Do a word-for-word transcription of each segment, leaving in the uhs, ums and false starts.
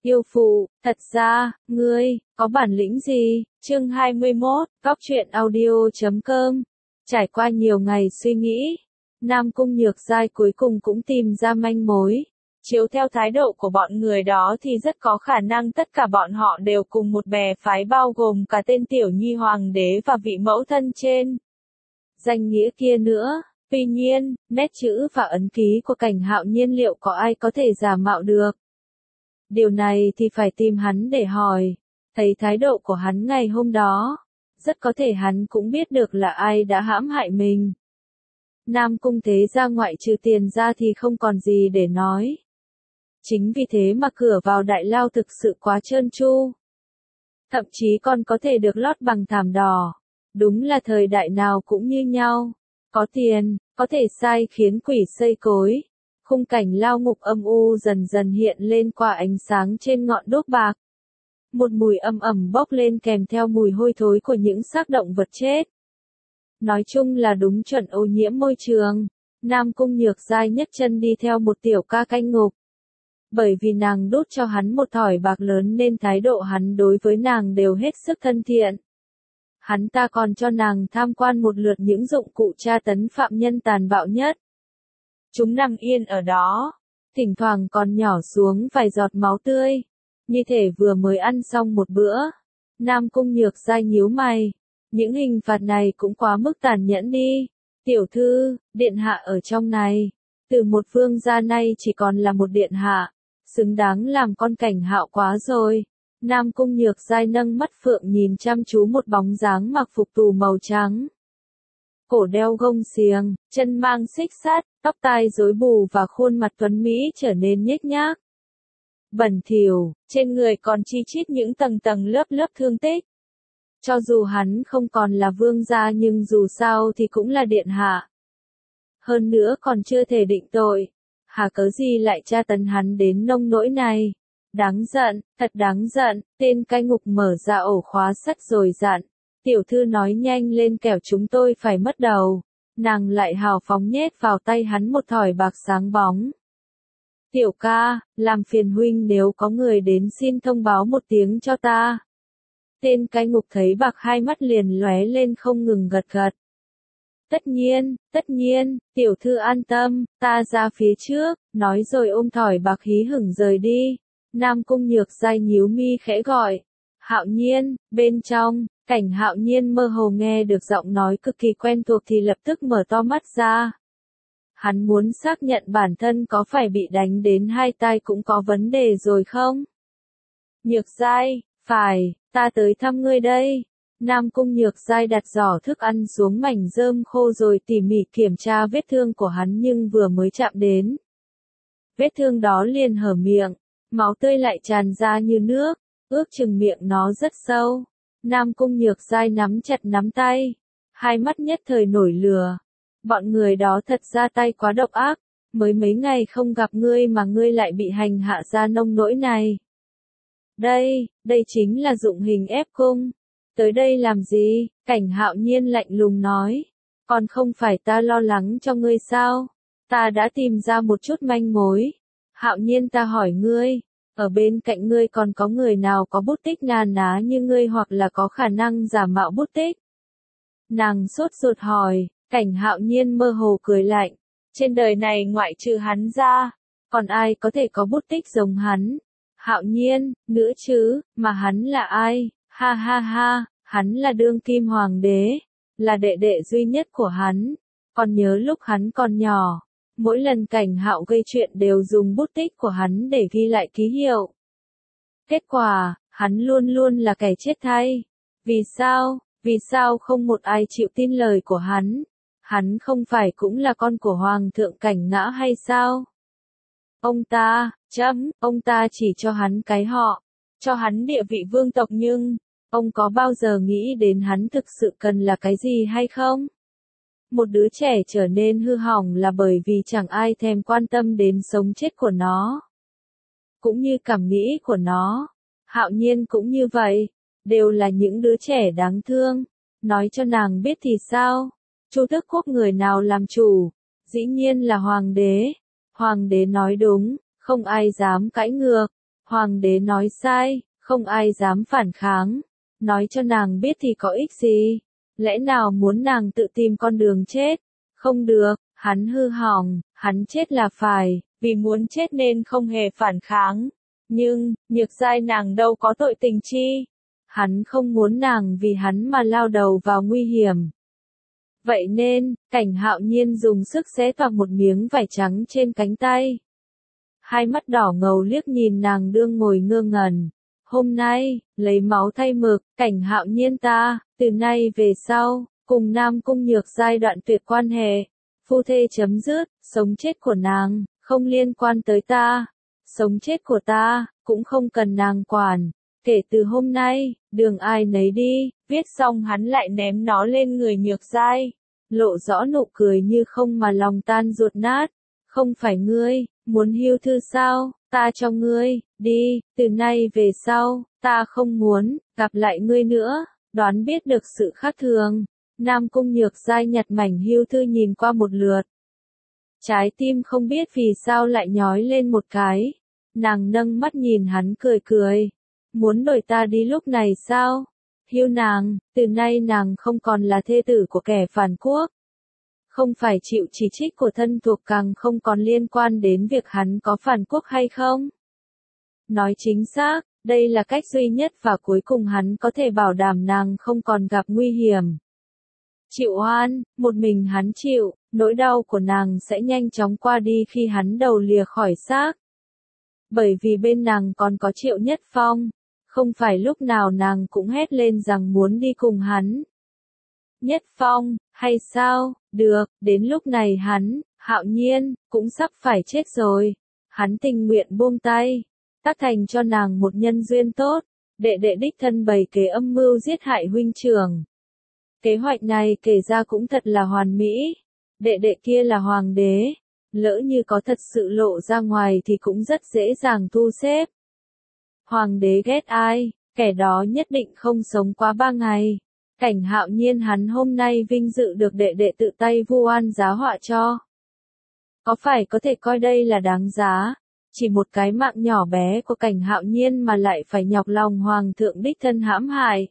Yêu phụ, thật ra, ngươi, có bản lĩnh gì? Chương hai mươi mốt, Góc truyện audio chấm com. Trải qua nhiều ngày suy nghĩ, Nam Cung Nhược Giai cuối cùng cũng tìm ra manh mối. Chiếu theo thái độ của bọn người đó thì rất có khả năng tất cả bọn họ đều cùng một bè phái, bao gồm cả tên tiểu nhi hoàng đế và vị mẫu thân trên danh nghĩa kia nữa. Tuy nhiên, nét chữ và ấn ký của Cảnh Hạo Nhiên liệu có ai có thể giả mạo được? Điều này thì phải tìm hắn để hỏi. Thấy thái độ của hắn ngày hôm đó, rất có thể hắn cũng biết được là ai đã hãm hại mình. Nam Cung thế gia ngoại trừ tiền ra thì không còn gì để nói. Chính vì thế mà cửa vào đại lao thực sự quá trơn tru. Thậm chí còn có thể được lót bằng thảm đỏ. Đúng là thời đại nào cũng như nhau. Có tiền, có thể sai khiến quỷ xây cối. Khung cảnh lao ngục âm u dần dần hiện lên qua ánh sáng trên ngọn đuốc bạc. Một mùi âm ẩm bốc lên kèm theo mùi hôi thối của những xác động vật chết. Nói chung là đúng chuẩn ô nhiễm môi trường. Nam Cung Nhược Giai nhấc chân đi theo một tiểu ca canh ngục. Bởi vì nàng đút cho hắn một thỏi bạc lớn nên thái độ hắn đối với nàng đều hết sức thân thiện. Hắn ta còn cho nàng tham quan một lượt những dụng cụ tra tấn phạm nhân tàn bạo nhất. Chúng nằm yên ở đó, thỉnh thoảng còn nhỏ xuống vài giọt máu tươi, như thể vừa mới ăn xong một bữa. Nam Cung Nhược Giai nhíu mày, những hình phạt này cũng quá mức tàn nhẫn đi. Tiểu thư, điện hạ ở trong này, từ một vương gia nay chỉ còn là một điện hạ, xứng đáng làm con Cảnh Hạo quá rồi. Nam Cung Nhược Giai nâng mắt phượng nhìn chăm chú một bóng dáng mặc phục tù màu trắng. Cổ đeo gông xiềng, chân mang xích sắt, tóc tai rối bù và khuôn mặt tuấn Mỹ trở nên nhếch nhác. Bẩn thỉu, trên người còn chi chít những tầng tầng lớp lớp thương tích. Cho dù hắn không còn là vương gia nhưng dù sao thì cũng là điện hạ. Hơn nữa còn chưa thể định tội. Hà cớ gì lại tra tấn hắn đến nông nỗi này? Đáng giận, thật đáng giận. Tên cai ngục mở ra ổ khóa sắt rồi dặn. Tiểu thư nói nhanh lên kẻo chúng tôi phải mất đầu. Nàng lại hào phóng nhét vào tay hắn một thỏi bạc sáng bóng. Tiểu ca, làm phiền huynh nếu có người đến xin thông báo một tiếng cho ta. Tên cai ngục thấy bạc hai mắt liền lóe lên không ngừng gật gật. Tất nhiên, tất nhiên, tiểu thư an tâm, ta ra phía trước, nói rồi ôm thỏi bạc hí hửng rời đi. Nam Cung Nhược Giai nhíu mi khẽ gọi. Hạo Nhiên, bên trong, Cảnh Hạo Nhiên mơ hồ nghe được giọng nói cực kỳ quen thuộc thì lập tức mở to mắt ra. Hắn muốn xác nhận bản thân có phải bị đánh đến hai tai cũng có vấn đề rồi không? Nhược Giai, phải, ta tới thăm ngươi đây. Nam Cung Nhược Giai đặt giỏ thức ăn xuống mảnh rơm khô rồi tỉ mỉ kiểm tra vết thương của hắn nhưng vừa mới chạm đến. Vết thương đó liền hở miệng, máu tươi lại tràn ra như nước, ước chừng miệng nó rất sâu. Nam Cung Nhược Giai nắm chặt nắm tay, hai mắt nhất thời nổi lửa. Bọn người đó thật ra tay quá độc ác, mới mấy ngày không gặp ngươi mà ngươi lại bị hành hạ ra nông nỗi này. Đây, đây chính là dụng hình ép cung. Tới đây làm gì? Cảnh Hạo Nhiên lạnh lùng nói. Còn không phải ta lo lắng cho ngươi sao? Ta đã tìm ra một chút manh mối. Hạo Nhiên, ta hỏi ngươi, ở bên cạnh ngươi còn có người nào có bút tích na ná như ngươi hoặc là có khả năng giả mạo bút tích? Nàng sốt ruột hỏi. Cảnh Hạo Nhiên mơ hồ cười lạnh. Trên đời này ngoại trừ hắn ra, còn ai có thể có bút tích giống hắn? Hạo Nhiên, nữa chứ, mà hắn là ai? Ha ha ha, hắn là đương kim hoàng đế, là đệ đệ duy nhất của hắn. Còn nhớ lúc hắn còn nhỏ, mỗi lần Cảnh Hạo gây chuyện đều dùng bút tích của hắn để ghi lại ký hiệu. Kết quả, hắn luôn luôn là kẻ chết thay. Vì sao? Vì sao không một ai chịu tin lời của hắn? Hắn không phải cũng là con của Hoàng thượng Cảnh Ngã hay sao? Ông ta, chấm, ông ta chỉ cho hắn cái họ, cho hắn địa vị vương tộc nhưng, ông có bao giờ nghĩ đến hắn thực sự cần là cái gì hay không? Một đứa trẻ trở nên hư hỏng là bởi vì chẳng ai thèm quan tâm đến sống chết của nó. Cũng như cảm nghĩ của nó. Hạo Nhiên cũng như vậy, đều là những đứa trẻ đáng thương. Nói cho nàng biết thì sao? Chu Tước Quốc người nào làm chủ? Dĩ nhiên là hoàng đế. Hoàng đế nói đúng, không ai dám cãi ngược. Hoàng đế nói sai, không ai dám phản kháng. Nói cho nàng biết thì có ích gì? Lẽ nào muốn nàng tự tìm con đường chết? Không được, hắn hư hỏng, hắn chết là phải, vì muốn chết nên không hề phản kháng. Nhưng, Nhược Giai nàng đâu có tội tình chi. Hắn không muốn nàng vì hắn mà lao đầu vào nguy hiểm. Vậy nên, Cảnh Hạo Nhiên dùng sức xé toạc một miếng vải trắng trên cánh tay. Hai mắt đỏ ngầu liếc nhìn nàng đương ngồi ngơ ngẩn. Hôm nay, lấy máu thay mực, Cảnh Hạo Nhiên ta, từ nay về sau, cùng Nam Cung Nhược Giai đoạn tuyệt quan hệ. Phu thê chấm dứt, sống chết của nàng, không liên quan tới ta. Sống chết của ta, cũng không cần nàng quản. Kể từ hôm nay, đường ai nấy đi, viết xong hắn lại ném nó lên người Nhược Giai. Lộ rõ nụ cười như không mà lòng tan ruột nát. Không phải ngươi, muốn hưu thư sao, ta cho ngươi, đi, từ nay về sau, ta không muốn, gặp lại ngươi nữa, đoán biết được sự khác thường. Nam Cung Nhược Giai nhặt mảnh hưu thư nhìn qua một lượt. Trái tim không biết vì sao lại nhói lên một cái. Nàng nâng mắt nhìn hắn cười cười. Muốn đổi ta đi lúc này sao? Hưu nàng, từ nay nàng không còn là thê tử của kẻ phản quốc. Không phải chịu chỉ trích của thân thuộc, càng không còn liên quan đến việc hắn có phản quốc hay không. Nói chính xác, đây là cách duy nhất và cuối cùng hắn có thể bảo đảm nàng không còn gặp nguy hiểm. Chịu oan, một mình hắn chịu, nỗi đau của nàng sẽ nhanh chóng qua đi khi hắn đầu lìa khỏi xác. Bởi vì bên nàng còn có Triệu Nhất Phong, không phải lúc nào nàng cũng hét lên rằng muốn đi cùng hắn. Nhất Phong, hay sao, được, đến lúc này hắn, Hạo Nhiên, cũng sắp phải chết rồi. Hắn tình nguyện buông tay, tác thành cho nàng một nhân duyên tốt, đệ đệ đích thân bày kế âm mưu giết hại huynh trưởng. Kế hoạch này kể ra cũng thật là hoàn mỹ, đệ đệ kia là hoàng đế, lỡ như có thật sự lộ ra ngoài thì cũng rất dễ dàng thu xếp. Hoàng đế ghét ai, kẻ đó nhất định không sống quá ba ngày. Cảnh Hạo Nhiên hắn hôm nay vinh dự được đệ đệ tự tay vu oan giá họa cho. Có phải có thể coi đây là đáng giá, chỉ một cái mạng nhỏ bé của Cảnh Hạo Nhiên mà lại phải nhọc lòng hoàng thượng đích thân hãm hại.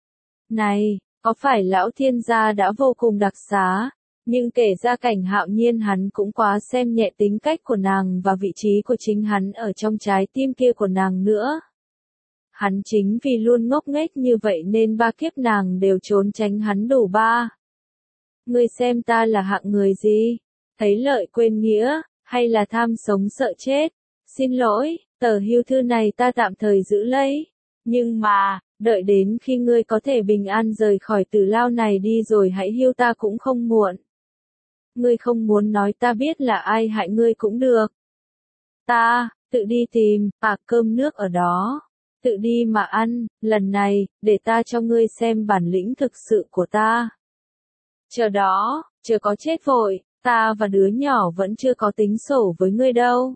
Này, có phải lão thiên gia đã vô cùng đặc xá, nhưng kể ra Cảnh Hạo Nhiên hắn cũng quá xem nhẹ tính cách của nàng và vị trí của chính hắn ở trong trái tim kia của nàng nữa. Hắn chính vì luôn ngốc nghếch như vậy nên ba kiếp nàng đều trốn tránh hắn đủ ba. Ngươi xem ta là hạng người gì? Thấy lợi quên nghĩa, hay là tham sống sợ chết? Xin lỗi, tờ hưu thư này ta tạm thời giữ lấy. Nhưng mà, đợi đến khi ngươi có thể bình an rời khỏi tử lao này đi rồi hãy hưu ta cũng không muộn. Ngươi không muốn nói ta biết là ai hại ngươi cũng được. Ta, tự đi tìm, à cơm nước ở đó. Tự đi mà ăn, lần này, để ta cho ngươi xem bản lĩnh thực sự của ta. Chờ đó, chờ có chết vội, ta và đứa nhỏ vẫn chưa có tính sổ với ngươi đâu.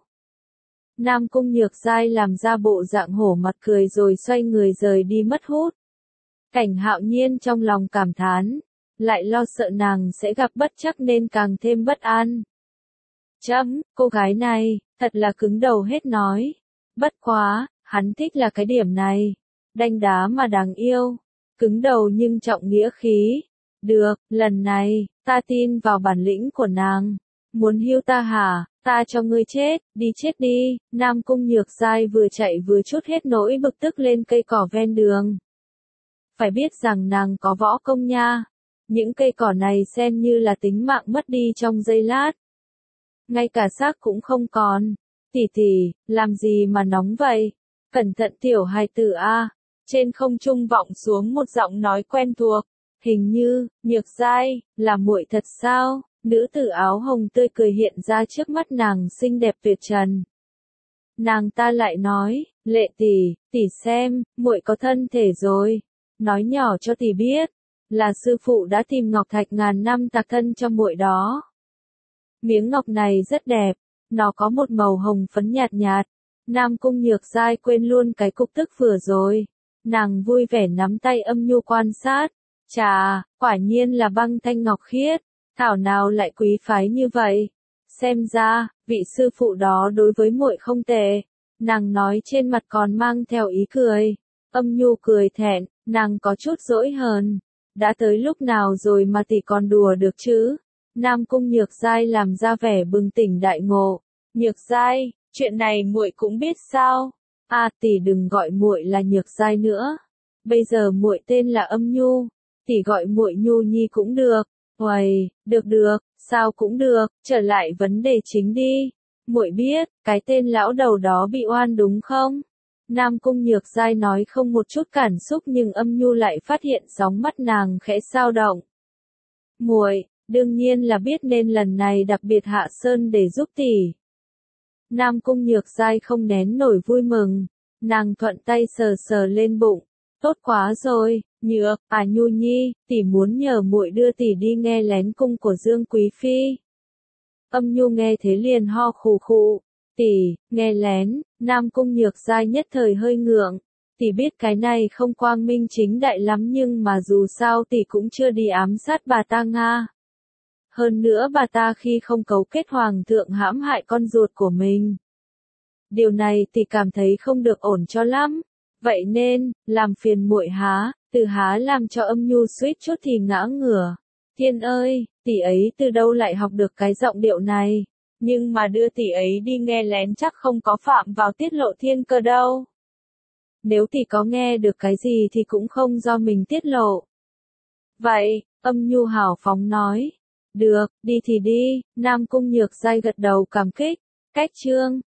Nam Cung Nhược Giai làm ra bộ dạng hổ mặt cười rồi xoay người rời đi mất hút. Cảnh Hạo Nhiên trong lòng cảm thán, lại lo sợ nàng sẽ gặp bất trắc nên càng thêm bất an. Chấm, cô gái này, thật là cứng đầu hết nói. Bất quá, hắn thích là cái điểm này. Đanh đá mà đáng yêu. Cứng đầu nhưng trọng nghĩa khí. Được, lần này, ta tin vào bản lĩnh của nàng. Muốn hưu ta hả, ta cho ngươi chết, đi chết đi. Nam Cung Nhược Giai vừa chạy vừa trút hết nỗi bực tức lên cây cỏ ven đường. Phải biết rằng nàng có võ công nha. Những cây cỏ này xem như là tính mạng mất đi trong giây lát. Ngay cả xác cũng không còn. Tỷ tỷ, làm gì mà nóng vậy? Cẩn thận tiểu hài tử a. Trên không trung vọng xuống một giọng nói quen thuộc. Hình như, Nhược Giai, là muội thật sao? Nữ tử áo hồng tươi cười hiện ra trước mắt nàng xinh đẹp tuyệt trần. Nàng ta lại nói, Lệ tỷ, tỷ xem, muội có thân thể rồi. Nói nhỏ cho tỷ biết, là sư phụ đã tìm ngọc thạch ngàn năm tạc thân cho muội đó. Miếng ngọc này rất đẹp, nó có một màu hồng phấn nhạt nhạt. Nam Cung Nhược Giai quên luôn cái cục tức vừa rồi. Nàng vui vẻ nắm tay âm nhu quan sát. Chà, quả nhiên là băng thanh ngọc khiết. Thảo nào lại quý phái như vậy. Xem ra, vị sư phụ đó đối với muội không tệ. Nàng nói trên mặt còn mang theo ý cười. Âm Nhu cười thẹn, nàng có chút dỗi hờn. Đã tới lúc nào rồi mà tỷ còn đùa được chứ? Nam Cung Nhược Giai làm ra vẻ bừng tỉnh đại ngộ. Nhược Giai, chuyện này muội cũng biết sao? À, tỷ đừng gọi muội là Nhược Giai nữa. Bây giờ muội tên là Âm Nhu, tỷ gọi muội Nhu Nhi cũng được. Uầy, được được, sao cũng được, trở lại vấn đề chính đi. Muội biết, cái tên lão đầu đó bị oan đúng không? Nam Cung Nhược Giai nói không một chút cảm xúc nhưng Âm Nhu lại phát hiện sóng mắt nàng khẽ dao động. Muội, đương nhiên là biết nên lần này đặc biệt hạ sơn để giúp tỷ. Nam Cung Nhược Giai không nén nổi vui mừng, nàng thuận tay sờ sờ lên bụng. Tốt quá rồi, Nhược, à Nhu Nhi, tỷ muốn nhờ muội đưa tỷ đi nghe lén cung của Dương Quý Phi. Âm Nhu nghe thế liền ho khù khụ. Tỷ, nghe lén, Nam Cung Nhược Giai nhất thời hơi ngượng. Tỷ biết cái này không quang minh chính đại lắm nhưng mà dù sao tỷ cũng chưa đi ám sát bà ta Nga. Hơn nữa bà ta khi không cấu kết hoàng thượng hãm hại con ruột của mình. Điều này tỷ cảm thấy không được ổn cho lắm. Vậy nên, làm phiền muội há, từ há làm cho Âm Nhu suýt chút thì ngã ngửa. Thiên ơi, tỷ ấy từ đâu lại học được cái giọng điệu này? Nhưng mà đưa tỷ ấy đi nghe lén chắc không có phạm vào tiết lộ thiên cơ đâu. Nếu tỷ có nghe được cái gì thì cũng không do mình tiết lộ. Vậy, Âm Nhu hào phóng nói. Được, đi thì đi, Nam Cung Nhược Giai gật đầu cảm kích. Cách chương